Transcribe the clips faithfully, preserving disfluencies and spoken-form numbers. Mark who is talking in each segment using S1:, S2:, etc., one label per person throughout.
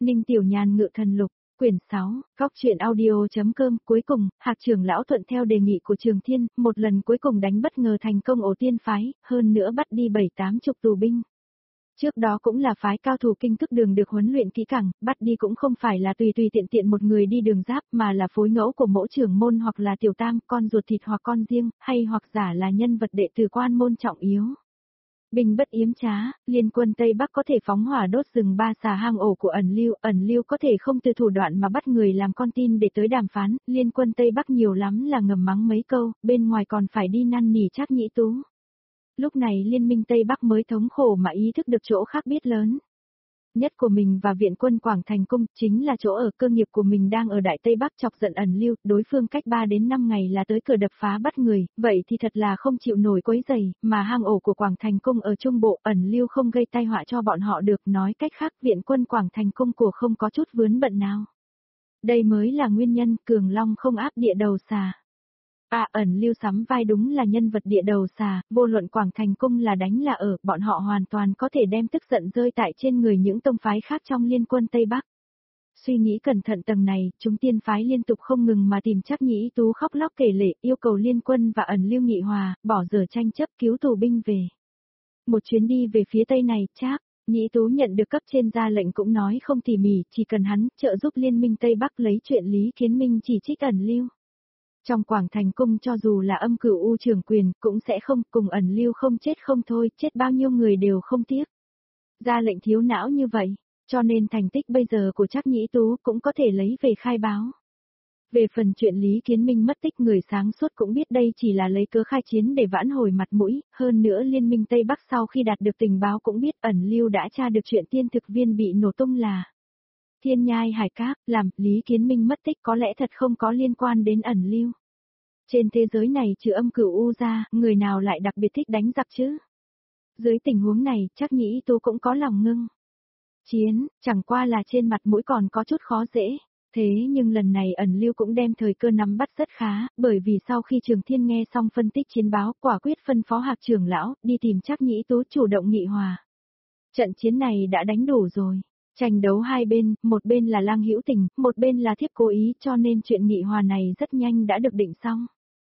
S1: Ninh Tiểu Nhàn ngự thần lục, quyển sáu, góc truyện audio.com. Cuối cùng, Hạc trưởng lão thuận theo đề nghị của Trường Thiên, một lần cuối cùng đánh bất ngờ thành công ổ tiên phái, hơn nữa bắt đi bảy tám chục tù binh. Trước đó cũng là phái cao thủ kinh cức đường được huấn luyện kỹ càng, bắt đi cũng không phải là tùy tùy tiện tiện một người đi đường giáp mà là phối ngẫu của mẫu trưởng môn hoặc là tiểu tam, con ruột thịt hoặc con riêng, hay hoặc giả là nhân vật đệ tử quan môn trọng yếu. Bình bất yếm trá, liên quân Tây Bắc có thể phóng hỏa đốt rừng ba xà hang ổ của ẩn lưu, ẩn lưu có thể không từ thủ đoạn mà bắt người làm con tin để tới đàm phán, liên quân Tây Bắc nhiều lắm là ngầm mắng mấy câu, bên ngoài còn phải đi năn nỉ Trác Nhĩ Tú. Lúc này liên minh Tây Bắc mới thống khổ mà ý thức được chỗ khác biệt lớn nhất của mình và viện quân Quảng Thành Cung, chính là chỗ ở cơ nghiệp của mình đang ở Đại Tây Bắc chọc giận ẩn lưu, đối phương cách ba đến năm ngày là tới cửa đập phá bắt người, vậy thì thật là không chịu nổi quấy rầy, mà hang ổ của Quảng Thành Cung ở Trung Bộ, ẩn lưu không gây tai họa cho bọn họ được, nói cách khác viện quân Quảng Thành Cung của không có chút vướng bận nào. Đây mới là nguyên nhân Cường Long không áp địa đầu xà. À, ẩn lưu sắm vai đúng là nhân vật địa đầu xà, vô luận Quảng Thành Cung là đánh là ở, bọn họ hoàn toàn có thể đem tức giận rơi tại trên người những tông phái khác trong liên quân Tây Bắc. Suy nghĩ cẩn thận tầng này, chúng tiên phái liên tục không ngừng mà tìm Trác Nhĩ Tú khóc lóc kể lể, yêu cầu liên quân và ẩn lưu nghị hòa, bỏ dở tranh chấp cứu tù binh về. Một chuyến đi về phía Tây này, Trác Nhĩ Tú nhận được cấp trên ra lệnh cũng nói không tỉ mỉ, chỉ cần hắn trợ giúp liên minh Tây Bắc lấy chuyện Lý Kiến Minh chỉ trích ẩn lưu. Trong Quảng Thành Cung cho dù là âm cửu u trưởng quyền cũng sẽ không, cùng ẩn lưu không chết không thôi, chết bao nhiêu người đều không tiếc. Ra lệnh thiếu não như vậy, cho nên thành tích bây giờ của Trác Nhĩ Tú cũng có thể lấy về khai báo. Về phần chuyện Lý Kiến Minh mất tích, người sáng suốt cũng biết đây chỉ là lấy cớ khai chiến để vãn hồi mặt mũi, hơn nữa liên minh Tây Bắc sau khi đạt được tình báo cũng biết ẩn lưu đã tra được chuyện tiên thực viên bị nổ tung là Thiên Nhai Hải Cáp, làm Lý Kiến Minh mất tích có lẽ thật không có liên quan đến ẩn lưu. Trên thế giới này trừ âm cửu u ra, người nào lại đặc biệt thích đánh giặc chứ? Dưới tình huống này, Trác Nhĩ Tú cũng có lòng ngưng chiến, chẳng qua là trên mặt mũi còn có chút khó dễ. Thế nhưng lần này ẩn lưu cũng đem thời cơ nắm bắt rất khá, bởi vì sau khi Trường Thiên nghe xong phân tích chiến báo, quả quyết phân phó Hạc trưởng lão đi tìm Trác Nhĩ Tú chủ động nghị hòa. Trận chiến này đã đánh đủ rồi. Tranh đấu hai bên, một bên là Lang Hữu Tình, một bên là Thiếp Cố Ý, cho nên chuyện nghị hòa này rất nhanh đã được định xong.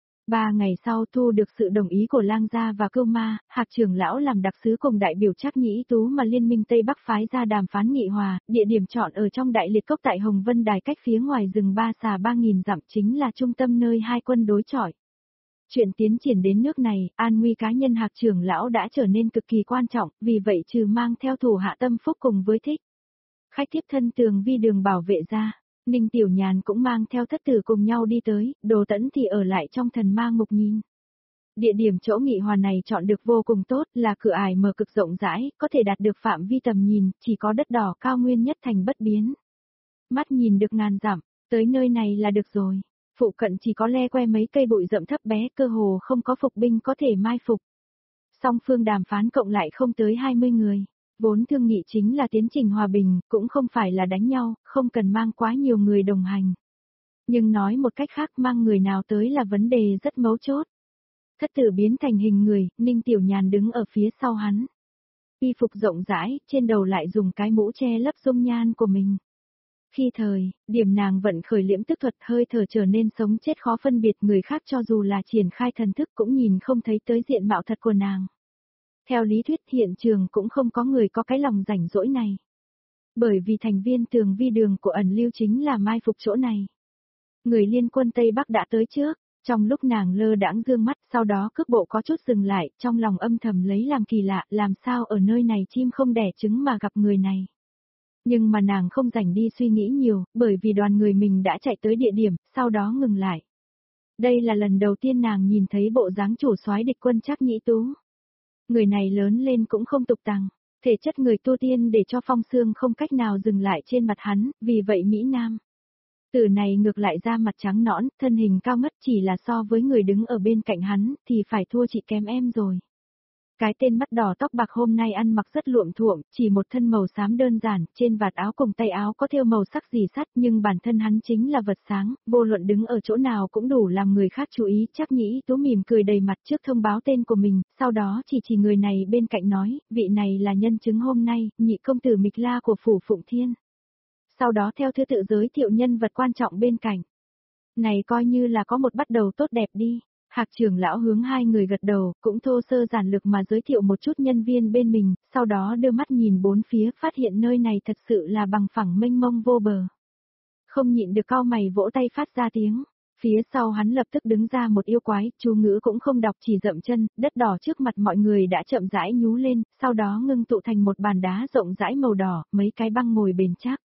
S1: Ba ngày sau thu được sự đồng ý của Lang gia và Cưu Ma, Hạc trưởng lão làm đặc sứ cùng đại biểu Trác Nhĩ Tú mà liên minh Tây Bắc phái ra đàm phán nghị hòa, địa điểm chọn ở trong Đại Liệt Cốc tại Hồng Vân Đài cách phía ngoài rừng ba xà ba nghìn dặm, chính là trung tâm nơi hai quân đối chọi. Chuyện tiến triển đến nước này, an nguy cá nhân Hạc trưởng lão đã trở nên cực kỳ quan trọng, vì vậy trừ mang theo thủ hạ Tâm Phúc cùng với Thích Khách tiếp thân Tường Vi đường bảo vệ ra, Ninh Tiểu Nhàn cũng mang theo thất tử cùng nhau đi tới, Đồ Tẫn thì ở lại trong thần ma ngục nhìn. Địa điểm chỗ nghị hòa này chọn được vô cùng tốt, là cửa ải mở cực rộng rãi, có thể đạt được phạm vi tầm nhìn, chỉ có đất đỏ cao nguyên nhất thành bất biến. Mắt nhìn được ngàn dặm, tới nơi này là được rồi. Phụ cận chỉ có le que mấy cây bụi rậm thấp bé, cơ hồ không có phục binh có thể mai phục. Song phương đàm phán cộng lại không tới hai mươi người. Vốn thương nghị chính là tiến trình hòa bình, cũng không phải là đánh nhau, không cần mang quá nhiều người đồng hành. Nhưng nói một cách khác, mang người nào tới là vấn đề rất mấu chốt. Thất tử biến thành hình người, Ninh Tiểu Nhàn đứng ở phía sau hắn. Y phục rộng rãi, trên đầu lại dùng cái mũ che lấp dung nhan của mình. Khi thời, điểm nàng vận khởi liễm tức thuật, hơi thở trở nên sống chết khó phân biệt, người khác cho dù là triển khai thần thức cũng nhìn không thấy tới diện mạo thật của nàng. Theo lý thuyết hiện trường cũng không có người có cái lòng rảnh rỗi này. Bởi vì thành viên Tường Vi đường của ẩn lưu chính là mai phục chỗ này. Người liên quân Tây Bắc đã tới trước, trong lúc nàng lơ đãng dương mắt, sau đó cước bộ có chút dừng lại, trong lòng âm thầm lấy làm kỳ lạ, làm sao ở nơi này chim không đẻ trứng mà gặp người này. Nhưng mà nàng không rảnh đi suy nghĩ nhiều, bởi vì đoàn người mình đã chạy tới địa điểm, sau đó ngừng lại. Đây là lần đầu tiên nàng nhìn thấy bộ dáng chủ soái địch quân Trác Nhĩ Tú. Người này lớn lên cũng không tục tằng, thể chất người tu tiên để cho phong xương không cách nào dừng lại trên mặt hắn, vì vậy Mỹ Nam tử này ngược lại ra mặt trắng nõn, thân hình cao ngất, chỉ là so với người đứng ở bên cạnh hắn, thì phải thua chị kém em rồi. Cái tên mắt đỏ tóc bạc hôm nay ăn mặc rất luộm thuộm, chỉ một thân màu xám đơn giản, trên vạt áo cùng tay áo có thêu màu sắc rì sắt, nhưng bản thân hắn chính là vật sáng, vô luận đứng ở chỗ nào cũng đủ làm người khác chú ý. Trác Nhĩ Tú mỉm cười đầy mặt trước thông báo tên của mình, sau đó chỉ chỉ người này bên cạnh nói, vị này là nhân chứng hôm nay, nhị công tử Mịch La của phủ Phụng Thiên. sau đó theo thứ tự giới thiệu nhân vật quan trọng bên cạnh. Này coi như là có một bắt đầu tốt đẹp đi. Hạc trưởng lão hướng hai người gật đầu, cũng thô sơ giản lược mà giới thiệu một chút nhân viên bên mình, sau đó đưa mắt nhìn bốn phía, phát hiện nơi này thật sự là bằng phẳng mênh mông vô bờ. Không nhịn được cau mày vỗ tay phát ra tiếng. Phía sau hắn lập tức đứng ra một yêu quái, chú ngữ cũng không đọc chỉ dậm chân, đất đỏ trước mặt mọi người đã chậm rãi nhú lên, sau đó ngưng tụ thành một bàn đá rộng rãi màu đỏ, mấy cái băng ngồi bền chắc.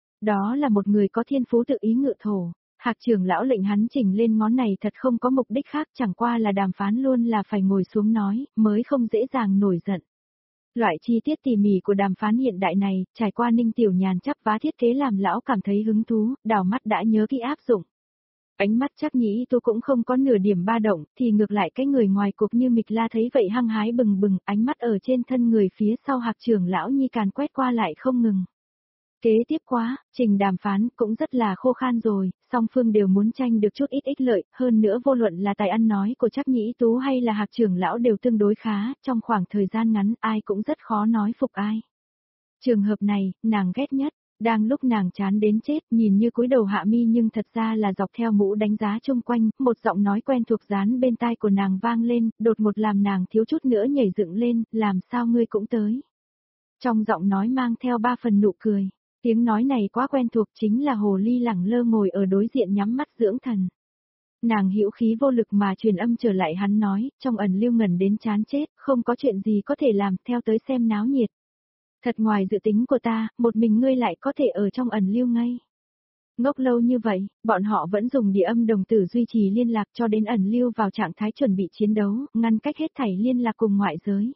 S1: Đó là một người có thiên phú tự ý ngự thổ. Hạc trưởng lão lệnh hắn chỉnh lên ngón này thật không có mục đích khác, chẳng qua là đàm phán luôn là phải ngồi xuống nói, mới không dễ dàng nổi giận. Loại chi tiết tỉ mỉ của đàm phán hiện đại này, trải qua Ninh Tiểu Nhàn chắp vá thiết kế làm lão cảm thấy hứng thú, đảo mắt đã nhớ kỹ áp dụng. Ánh mắt chắc nhĩ tôi cũng không có nửa điểm ba động, thì ngược lại cái người ngoài cuộc như Mịch La thấy vậy hăng hái bừng bừng, ánh mắt ở trên thân người phía sau Hạc trưởng lão nhi càn quét qua lại không ngừng. Kế tiếp quá, trình đàm phán cũng rất là khô khan rồi, song phương đều muốn tranh được chút ít ích lợi, hơn nữa vô luận là tài ăn nói của Trác Nhĩ Tú hay là Hạc trưởng lão đều tương đối khá, trong khoảng thời gian ngắn ai cũng rất khó nói phục ai. Trường hợp này, nàng ghét nhất, đang lúc nàng chán đến chết, nhìn như cúi đầu hạ mi nhưng thật ra là dọc theo mũ đánh giá chung quanh, một giọng nói quen thuộc dán bên tai của nàng vang lên, đột một làm nàng thiếu chút nữa nhảy dựng lên, làm sao ngươi cũng tới. Trong giọng nói mang theo ba phần nụ cười. Tiếng nói này quá quen thuộc, chính là hồ ly lẳng lơ ngồi ở đối diện nhắm mắt dưỡng thần. Nàng hữu khí vô lực mà truyền âm trở lại hắn nói, trong ẩn lưu ngẩn đến chán chết, không có chuyện gì có thể làm, theo tới xem náo nhiệt. Thật ngoài dự tính của ta, một mình ngươi lại có thể ở trong ẩn lưu ngay. Ngốc lâu như vậy, bọn họ vẫn dùng địa âm đồng tử duy trì liên lạc cho đến ẩn lưu vào trạng thái chuẩn bị chiến đấu, ngăn cách hết thảy liên lạc cùng ngoại giới.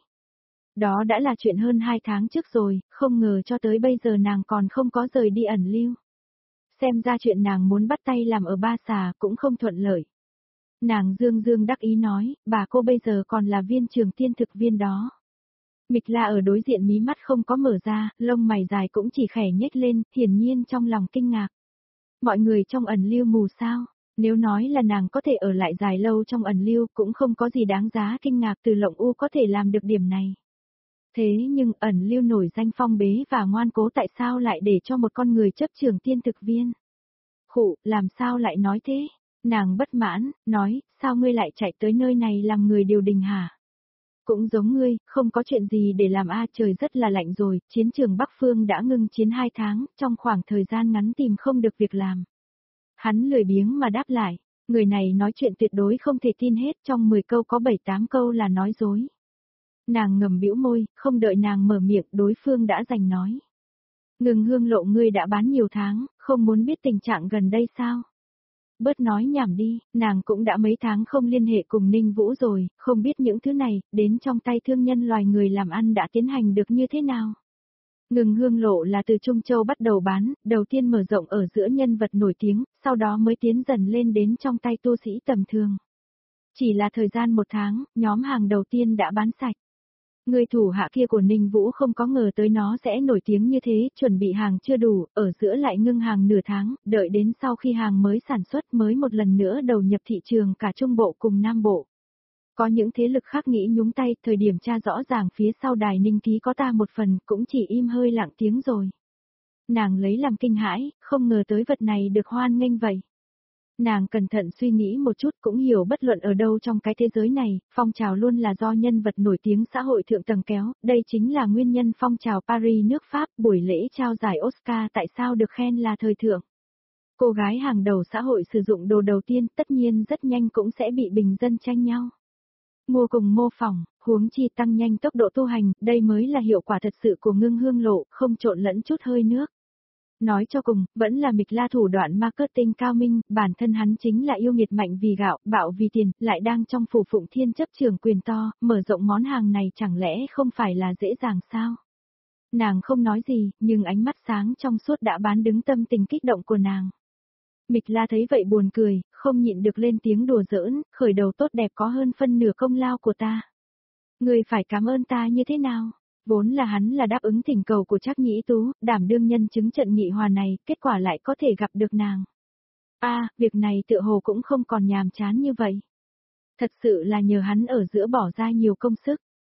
S1: Đó đã là chuyện hơn hai tháng trước rồi, không ngờ cho tới bây giờ nàng còn không có rời đi ẩn lưu. Xem ra chuyện nàng muốn bắt tay làm ở Ba Xà cũng không thuận lợi. Nàng dương dương đắc ý nói, bà cô bây giờ còn là viên trường tiên thực viên đó. Mịch La ở đối diện mí mắt không có mở ra, lông mày dài cũng chỉ khẽ nhếch lên, hiển nhiên trong lòng kinh ngạc. Mọi người trong ẩn lưu mù sao? Nếu nói là nàng có thể ở lại dài lâu trong ẩn lưu cũng không có gì đáng giá kinh ngạc, Từ Lộng U có thể làm được điểm này. Thế nhưng ẩn lưu nổi danh phong bế và ngoan cố tại sao lại để cho một con người chấp trường tiên thực viên? Khụ, làm sao lại nói thế? Nàng bất mãn, nói, sao ngươi lại chạy tới nơi này làm người điều đình hả? Cũng giống ngươi, không có chuyện gì để làm a, trời rất là lạnh rồi, chiến trường Bắc Phương đã ngưng chiến hai tháng, trong khoảng thời gian ngắn tìm không được việc làm. Hắn lười biếng mà đáp lại, người này nói chuyện tuyệt đối không thể tin hết, trong mười câu có bảy tám câu là nói dối. Nàng ngầm bĩu môi, không đợi nàng mở miệng, đối phương đã giành nói. Ngừng Hương Lộ, ngươi đã bán nhiều tháng, không muốn biết tình trạng gần đây sao? Bớt nói nhảm đi, nàng cũng đã mấy tháng không liên hệ cùng Ninh Vũ rồi, không biết những thứ này, đến trong tay thương nhân loài người làm ăn đã tiến hành được như thế nào. Ngừng Hương Lộ là từ Trung Châu bắt đầu bán, đầu tiên mở rộng ở giữa nhân vật nổi tiếng, sau đó mới tiến dần lên đến trong tay tu sĩ tầm thường. Chỉ là thời gian một tháng, nhóm hàng đầu tiên đã bán sạch. Người thủ hạ kia của Ninh Vũ không có ngờ tới nó sẽ nổi tiếng như thế, chuẩn bị hàng chưa đủ, ở giữa lại ngưng hàng nửa tháng, đợi đến sau khi hàng mới sản xuất mới một lần nữa đầu nhập thị trường cả Trung Bộ cùng Nam Bộ. Có những thế lực khác nghĩ nhúng tay, thời điểm tra rõ ràng phía sau đài Ninh Ký có ta một phần, cũng chỉ im hơi lặng tiếng rồi. Nàng lấy làm kinh hãi, không ngờ tới vật này được hoan nghênh vậy. Nàng cẩn thận suy nghĩ một chút cũng hiểu bất luận ở đâu trong cái thế giới này, phong trào luôn là do nhân vật nổi tiếng xã hội thượng tầng kéo, đây chính là nguyên nhân phong trào Paris nước Pháp, buổi lễ trao giải Oscar tại sao được khen là thời thượng. Cô gái hàng đầu xã hội sử dụng đồ đầu tiên tất nhiên rất nhanh cũng sẽ bị bình dân tranh nhau. Mua cùng mô phỏng, huống chi tăng nhanh tốc độ tu hành, đây mới là hiệu quả thật sự của Ngưng Hương Lộ, không trộn lẫn chút hơi nước. Nói cho cùng, vẫn là Mịch La thủ đoạn marketing cao minh, bản thân hắn chính là yêu nghiệt mạnh vì gạo, bạo vì tiền, lại đang trong phủ Phụng Thiên chấp trường quyền to, mở rộng món hàng này chẳng lẽ không phải là dễ dàng sao? Nàng không nói gì, nhưng ánh mắt sáng trong suốt đã bán đứng tâm tình kích động của nàng. Mịch La thấy vậy buồn cười, không nhịn được lên tiếng đùa giỡn, khởi đầu tốt đẹp có hơn phân nửa công lao của ta. Người phải cảm ơn ta như thế nào? Vốn là hắn là đáp ứng thỉnh cầu của Trác Nhĩ Tú, đảm đương nhân chứng trận nghị hòa này, kết quả lại có thể gặp được nàng. A, à, việc này tựa hồ cũng không còn nhàm chán như vậy. Thật sự là nhờ hắn ở giữa bỏ ra nhiều công sức.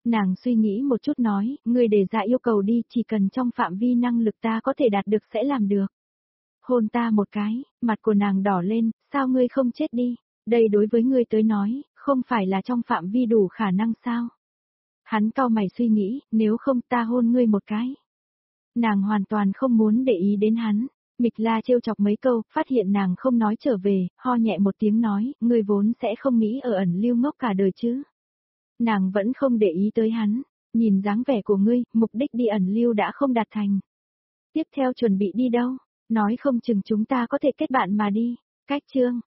S1: Nàng suy nghĩ một chút nói, ngươi đề ra yêu cầu đi, chỉ cần trong phạm vi năng lực ta có thể đạt được sẽ làm được. Hôn ta một cái, mặt của nàng đỏ lên, sao ngươi không chết đi, đây đối với ngươi tới nói, không phải là trong phạm vi đủ khả năng sao? Hắn cau mày suy nghĩ, nếu không ta hôn ngươi một cái. Nàng hoàn toàn không muốn để ý đến hắn. Mịch La trêu chọc mấy câu, phát hiện nàng không nói trở về, ho nhẹ một tiếng nói, ngươi vốn sẽ không nghĩ ở ẩn lưu ngốc cả đời chứ. Nàng vẫn không để ý tới hắn, nhìn dáng vẻ của ngươi, mục đích đi ẩn lưu đã không đạt thành. Tiếp theo chuẩn bị đi đâu? Nói không chừng chúng ta có thể kết bạn mà đi. Cách chương.